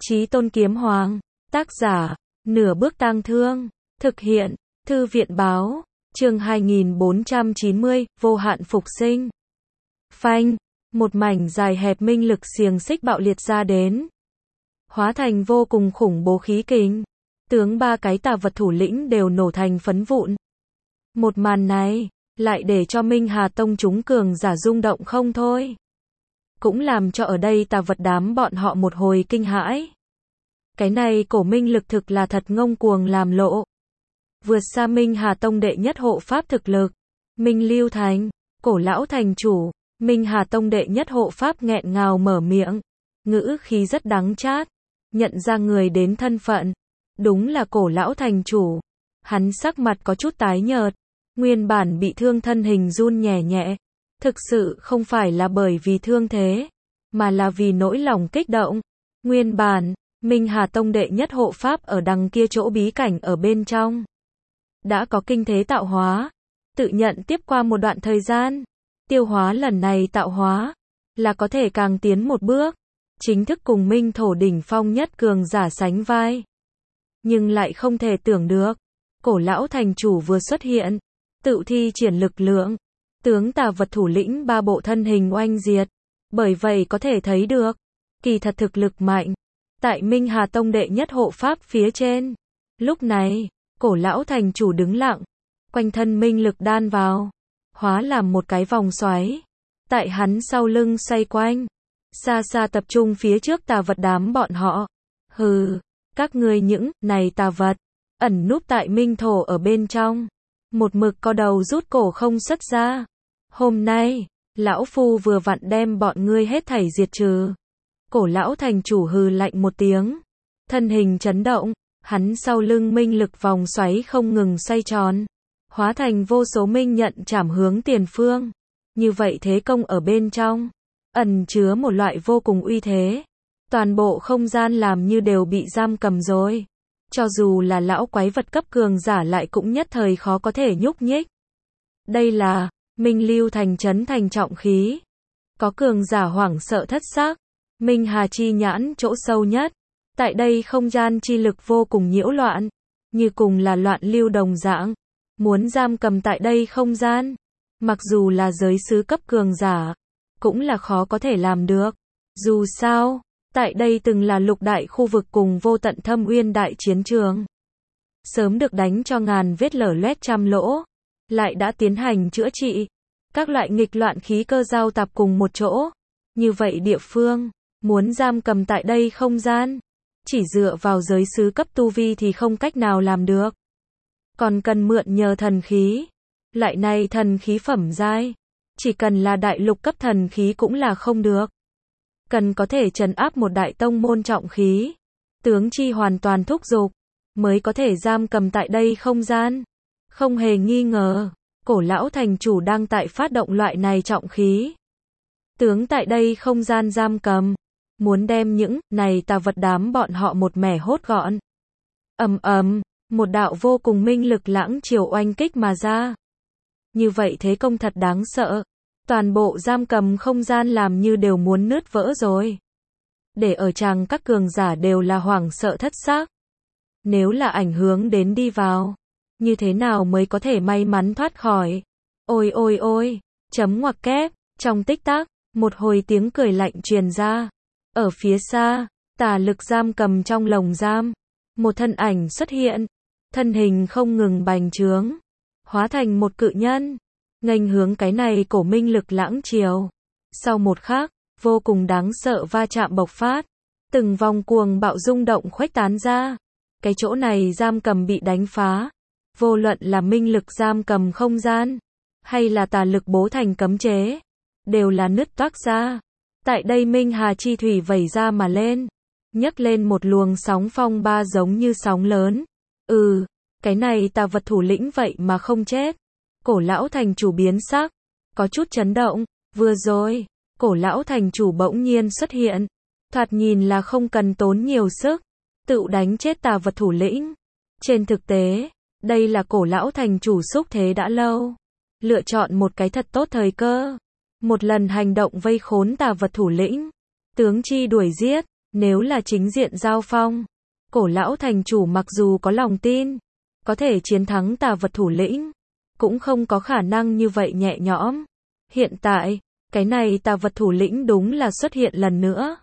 Chí Tôn Kiếm Hoàng. Tác giả, Nửa Bước Tang Thương. Thực hiện, Thư viện Báo. Chương 2490, Vô hạn phục sinh. Phanh, một mảnh dài hẹp minh lực xiềng xích bạo liệt ra đến. Hóa thành vô cùng khủng bố khí kình. Tướng ba cái tà vật thủ lĩnh đều nổ thành phấn vụn. Một màn này, lại để cho Minh Hà Tông chúng cường giả rung động không thôi. Cũng làm cho ở đây tà vật đám bọn họ một hồi kinh hãi. Cái này cổ minh lực thực là thật ngông cuồng làm lộ. Vượt xa Minh Hà Tông đệ nhất hộ pháp thực lực. Minh Lưu Thành, cổ lão thành chủ, Minh Hà Tông đệ nhất hộ pháp nghẹn ngào mở miệng. Ngữ khí rất đắng chát. Nhận ra người đến thân phận. Đúng là cổ lão thành chủ. Hắn sắc mặt có chút tái nhợt. Nguyên bản bị thương thân hình run nhẹ nhẹ. Thực sự không phải là bởi vì thương thế, mà là vì nỗi lòng kích động. Nguyên bản, Minh Hà Tông đệ nhất hộ pháp ở đằng kia chỗ bí cảnh ở bên trong. Đã có kinh thế tạo hóa. Tự nhận tiếp qua một đoạn thời gian. Tiêu hóa lần này tạo hóa. Là có thể càng tiến một bước. Chính thức cùng Minh Thổ đỉnh phong nhất cường giả sánh vai. Nhưng lại không thể tưởng được. Cổ lão thành chủ vừa xuất hiện. Tự thi triển lực lượng. Tướng tà vật thủ lĩnh ba bộ thân hình oanh diệt. Bởi vậy có thể thấy được. Kỳ thật thực lực mạnh. Tại Minh Hà Tông đệ nhất hộ pháp phía trên. Lúc này, cổ lão thành chủ đứng lặng. Quanh thân minh lực đan vào. Hóa làm một cái vòng xoáy. Tại hắn sau lưng xoay quanh. Xa xa tập trung phía trước tà vật đám bọn họ. Hừ, các ngươi những này tà vật. Ẩn núp tại Minh Thổ ở bên trong. Một mực co đầu rút cổ không xuất ra. Hôm nay, lão phu vừa vặn đem bọn ngươi hết thảy diệt trừ. Cổ lão thành chủ hừ lạnh một tiếng. Thân hình chấn động, hắn sau lưng minh lực vòng xoáy không ngừng xoay tròn. Hóa thành vô số minh nhận chảm hướng tiền phương. Như vậy thế công ở bên trong. Ẩn chứa một loại vô cùng uy thế. Toàn bộ không gian làm như đều bị giam cầm rồi. Cho dù là lão quái vật cấp cường giả lại cũng nhất thời khó có thể nhúc nhích. Đây là Minh Lưu Thành chấn thành trọng khí. Có cường giả hoảng sợ thất xác. Minh Hà chi nhãn chỗ sâu nhất. Tại đây không gian chi lực vô cùng nhiễu loạn. Như cùng là loạn lưu đồng dạng. Muốn giam cầm tại đây không gian. Mặc dù là giới sứ cấp cường giả. Cũng là khó có thể làm được. Dù sao, tại đây từng là lục đại khu vực cùng vô tận thâm uyên đại chiến trường. Sớm được đánh cho ngàn vết lở loét trăm lỗ. Lại đã tiến hành chữa trị. Các loại nghịch loạn khí cơ giao tạp cùng một chỗ. Như vậy địa phương, muốn giam cầm tại đây không gian. Chỉ dựa vào giới sứ cấp tu vi thì không cách nào làm được. Còn cần mượn nhờ thần khí. Loại này thần khí phẩm giai. Chỉ cần là đại lục cấp thần khí cũng là không được. Cần có thể trấn áp một đại tông môn trọng khí. Tướng chi hoàn toàn thúc giục. Mới có thể giam cầm tại đây không gian. Không hề nghi ngờ. Cổ lão thành chủ đang tại phát động loại này trọng khí. Tướng tại đây không gian giam cầm. Muốn đem những này tà vật đám bọn họ một mẻ hốt gọn. Ầm ầm, một đạo vô cùng minh lực lãng chiều oanh kích mà ra. Như vậy thế công thật đáng sợ. Toàn bộ giam cầm không gian làm như đều muốn nứt vỡ rồi. Để ở chàng các cường giả đều là hoảng sợ thất xác. Nếu là ảnh hưởng đến đi vào. Như thế nào mới có thể may mắn thoát khỏi. Ôi ôi ôi, chấm ngoặc kép, trong tích tắc, một hồi tiếng cười lạnh truyền ra. Ở phía xa, tà lực giam cầm trong lồng giam. Một thân ảnh xuất hiện. Thân hình không ngừng bành trướng. Hóa thành một cự nhân. Nghênh hướng cái này cổ minh lực lãng chiều. Sau một khắc, vô cùng đáng sợ va chạm bộc phát. Từng vòng cuồng bạo rung động khuếch tán ra. Cái chỗ này giam cầm bị đánh phá. Vô luận là minh lực giam cầm không gian. Hay là tà lực bố thành cấm chế. Đều là nứt toác ra. Tại đây Minh Hà chi thủy vẩy ra mà lên. Nhấc lên một luồng sóng phong ba giống như sóng lớn. Cái này tà vật thủ lĩnh vậy mà không chết. Cổ lão thành chủ biến sắc. Có chút chấn động. Vừa rồi, cổ lão thành chủ bỗng nhiên xuất hiện. Thoạt nhìn là không cần tốn nhiều sức. Tự đánh chết tà vật thủ lĩnh. Trên thực tế, đây là cổ lão thành chủ xúc thế đã lâu. Lựa chọn một cái thật tốt thời cơ. Một lần hành động vây khốn tà vật thủ lĩnh. Tướng chi đuổi giết. Nếu là chính diện giao phong, cổ lão thành chủ mặc dù có lòng tin, có thể chiến thắng tà vật thủ lĩnh, cũng không có khả năng như vậy nhẹ nhõm. Hiện tại, cái này tà vật thủ lĩnh đúng là xuất hiện lần nữa.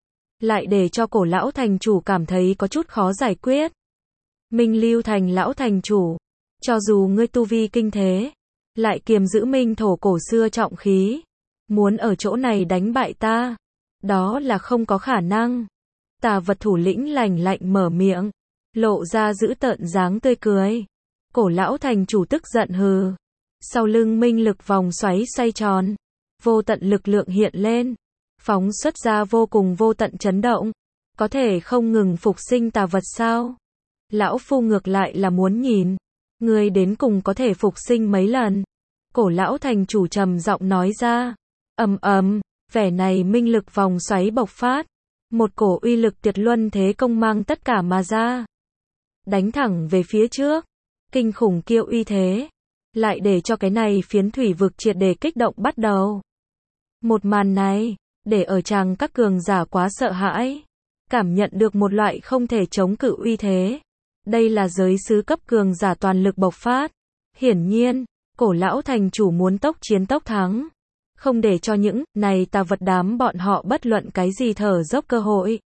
Lại để cho cổ lão thành chủ cảm thấy có chút khó giải quyết. Minh Lưu Thành lão thành chủ, cho dù ngươi tu vi kinh thế, lại kiềm giữ minh thổ cổ xưa trọng khí, muốn ở chỗ này đánh bại ta, đó là không có khả năng. Tà vật thủ lĩnh lạnh lạnh mở miệng, lộ ra dữ tợn dáng tươi cười. Cổ lão thành chủ tức giận hừ. Sau lưng minh lực vòng xoáy xoay tròn, vô tận lực lượng hiện lên, phóng xuất ra vô cùng vô tận chấn động. Có thể không ngừng phục sinh tà vật sao? Lão phu ngược lại là muốn nhìn, ngươi đến cùng có thể phục sinh mấy lần? Cổ lão thành chủ trầm giọng nói ra. Ầm ầm, vẻ này minh lực vòng xoáy bộc phát, một cổ uy lực tuyệt luân thế công mang tất cả mà ra, đánh thẳng về phía trước, kinh khủng kiêu uy thế, lại để cho cái này phiến thủy vực triệt để kích động bắt đầu. Một màn này, để ở chàng các cường giả quá sợ hãi, cảm nhận được một loại không thể chống cự uy thế. Đây là giới sứ cấp cường giả toàn lực bộc phát. Hiển nhiên, cổ lão thành chủ muốn tốc chiến tốc thắng, không để cho những này tà vật đám bọn họ bất luận cái gì thở dốc cơ hội.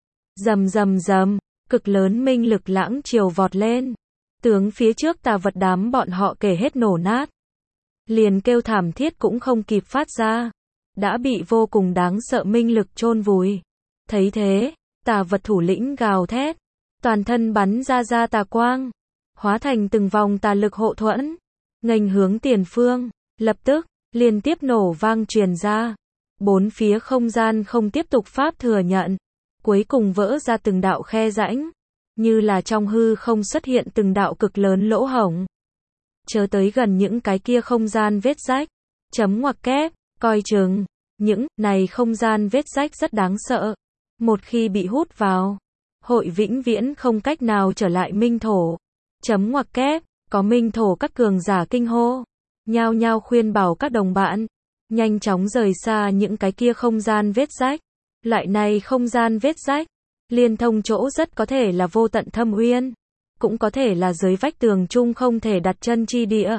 Rầm rầm rầm, cực lớn minh lực lãng chiều vọt lên, tướng phía trước tà vật đám bọn họ kể hết nổ nát, liền kêu thảm thiết cũng không kịp phát ra, đã bị vô cùng đáng sợ minh lực chôn vùi. Thấy thế, tà vật thủ lĩnh gào thét, toàn thân bắn ra tà quang, hóa thành từng vòng tà lực hộ thuẫn, nghênh hướng tiền phương. Lập tức, liên tiếp nổ vang truyền ra, bốn phía không gian không tiếp tục pháp thừa nhận, cuối cùng vỡ ra từng đạo khe rãnh, như là trong hư không xuất hiện từng đạo cực lớn lỗ hổng. Chớ tới gần những cái kia không gian vết rách, chấm ngoặc kép, coi chừng, những này không gian vết rách rất đáng sợ, một khi bị hút vào, hội vĩnh viễn không cách nào trở lại minh thổ. Chấm ngoặc kép, có minh thổ các cường giả kinh hô, nhao nhao khuyên bảo các đồng bạn, nhanh chóng rời xa những cái kia không gian vết rách. Loại này không gian vết rách, liên thông chỗ rất có thể là vô tận thâm uyên, cũng có thể là dưới vách tường chung không thể đặt chân chi địa.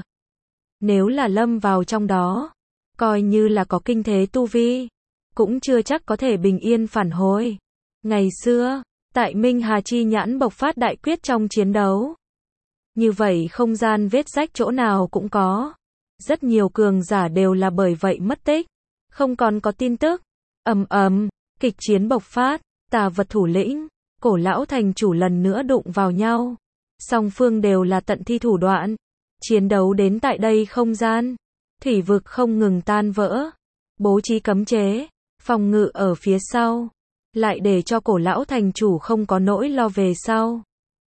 Nếu là lâm vào trong đó, coi như là có kinh thế tu vi, cũng chưa chắc có thể bình yên phản hồi. Ngày xưa, tại Minh Hà Chi Nhãn bộc phát đại quyết trong chiến đấu, như vậy không gian vết rách chỗ nào cũng có. Rất nhiều cường giả đều là bởi vậy mất tích, không còn có tin tức. Ầm ầm, kịch chiến bộc phát, tà vật thủ lĩnh, cổ lão thành chủ lần nữa đụng vào nhau. Song phương đều là tận thi thủ đoạn, chiến đấu đến tại đây không gian, thủy vực không ngừng tan vỡ, bố trí cấm chế, phòng ngự ở phía sau, lại để cho cổ lão thành chủ không có nỗi lo về sau.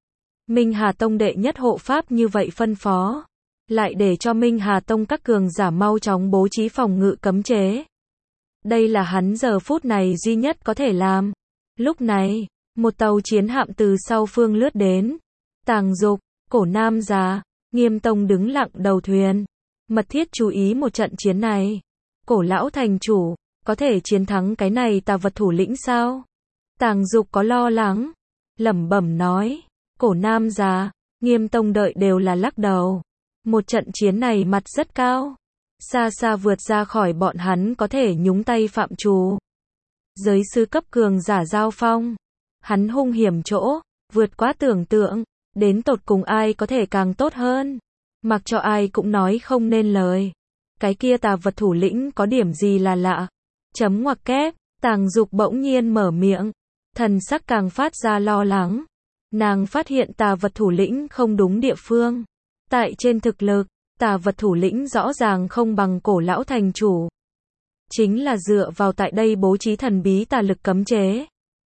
Minh Hà Tông đệ nhất hộ pháp như vậy phân phó, lại để cho Minh Hà Tông các cường giả mau chóng bố trí phòng ngự cấm chế. Đây là hắn giờ phút này duy nhất có thể làm. Lúc này, một tàu chiến hạm từ sau phương lướt đến. Tàng Dục, Cổ Nam già, Nghiêm Tông đứng lặng đầu thuyền, mật thiết chú ý một trận chiến này. Cổ lão thành chủ, có thể chiến thắng cái này tà vật thủ lĩnh sao? Tàng Dục có lo lắng, lẩm bẩm nói. Cổ Nam già, Nghiêm Tông đợi đều là lắc đầu. Một trận chiến này mặt rất cao, xa xa vượt ra khỏi bọn hắn có thể nhúng tay phạm trù. Giới sư cấp cường giả giao phong, hắn hung hiểm chỗ, vượt quá tưởng tượng, đến tột cùng ai có thể càng tốt hơn. Mặc cho ai cũng nói không nên lời. Cái kia tà vật thủ lĩnh có điểm gì là lạ? Chấm ngoặc kép, Tàng Dục bỗng nhiên mở miệng, thần sắc càng phát ra lo lắng. Nàng phát hiện tà vật thủ lĩnh không đúng địa phương. Tại trên thực lực, tà vật thủ lĩnh rõ ràng không bằng cổ lão thành chủ. Chính là dựa vào tại đây bố trí thần bí tà lực cấm chế,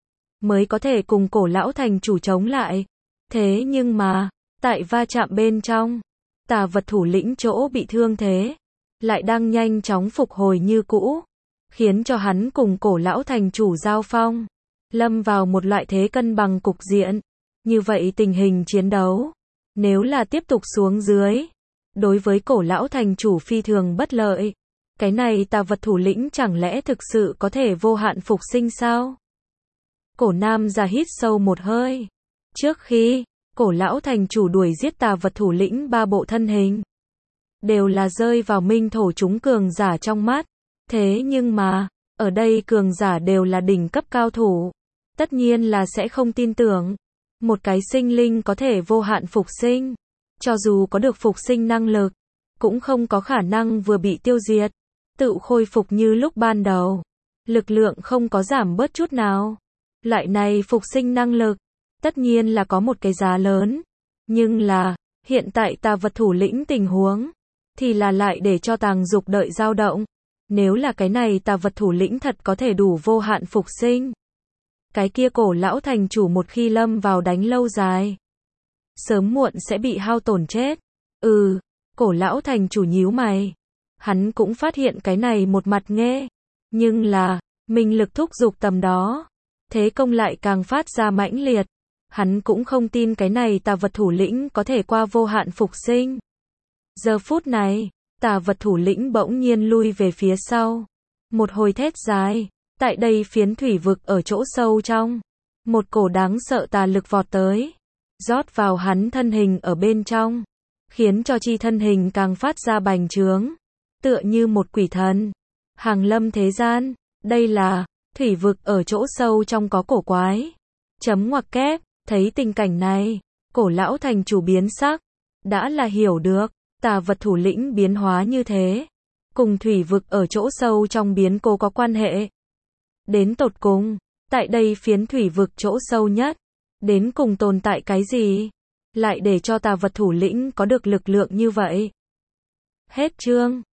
mới có thể cùng cổ lão thành chủ chống lại. Thế nhưng mà, tại va chạm bên trong, tà vật thủ lĩnh chỗ bị thương thế, lại đang nhanh chóng phục hồi như cũ, khiến cho hắn cùng cổ lão thành chủ giao phong, lâm vào một loại thế cân bằng cục diện. Như vậy tình hình chiến đấu, nếu là tiếp tục xuống dưới, đối với cổ lão thành chủ phi thường bất lợi. Cái này tà vật thủ lĩnh chẳng lẽ thực sự có thể vô hạn phục sinh sao? Cổ nam già hít sâu một hơi. Trước khi cổ lão thành chủ đuổi giết tà vật thủ lĩnh ba bộ thân hình, đều là rơi vào minh thổ chúng cường giả trong mắt. Thế nhưng mà, ở đây cường giả đều là đỉnh cấp cao thủ. Tất nhiên là sẽ không tin tưởng. Một cái sinh linh có thể vô hạn phục sinh. Cho dù có được phục sinh năng lực, cũng không có khả năng vừa bị tiêu diệt, tự khôi phục như lúc ban đầu. Lực lượng không có giảm bớt chút nào. Loại này phục sinh năng lực, tất nhiên là có một cái giá lớn. Nhưng là, hiện tại tà vật thủ lĩnh tình huống, thì là lại để cho Tàng Dục đợi dao động. Nếu là cái này tà vật thủ lĩnh thật có thể đủ vô hạn phục sinh, cái kia cổ lão thành chủ một khi lâm vào đánh lâu dài, sớm muộn sẽ bị hao tổn chết. Cổ lão thành chủ nhíu mày. Hắn cũng phát hiện cái này một mặt nghe. Nhưng là, mình lực thúc giục tầm đó. Thế công lại càng phát ra mãnh liệt. Hắn cũng không tin cái này tà vật thủ lĩnh có thể qua vô hạn phục sinh. Giờ phút này, tà vật thủ lĩnh bỗng nhiên lui về phía sau. Một hồi thét dài. Tại đây phiến thủy vực ở chỗ sâu trong. Một cổ đáng sợ tà lực vọt tới. Rót vào hắn thân hình ở bên trong. Khiến cho chi thân hình càng phát ra bành trướng. Tựa như một quỷ thần. Hàng lâm thế gian. Đây là thủy vực ở chỗ sâu trong có cổ quái. Chấm ngoặc kép. Thấy tình cảnh này, cổ lão thành chủ biến sắc. Đã là hiểu được, tà vật thủ lĩnh biến hóa như thế. Cùng thủy vực ở chỗ sâu trong biến cố có quan hệ. Đến tột cùng, tại đây phiến thủy vực chỗ sâu nhất. Đến cùng tồn tại cái gì? Lại để cho tà vật thủ lĩnh có được lực lượng như vậy. Hết chương.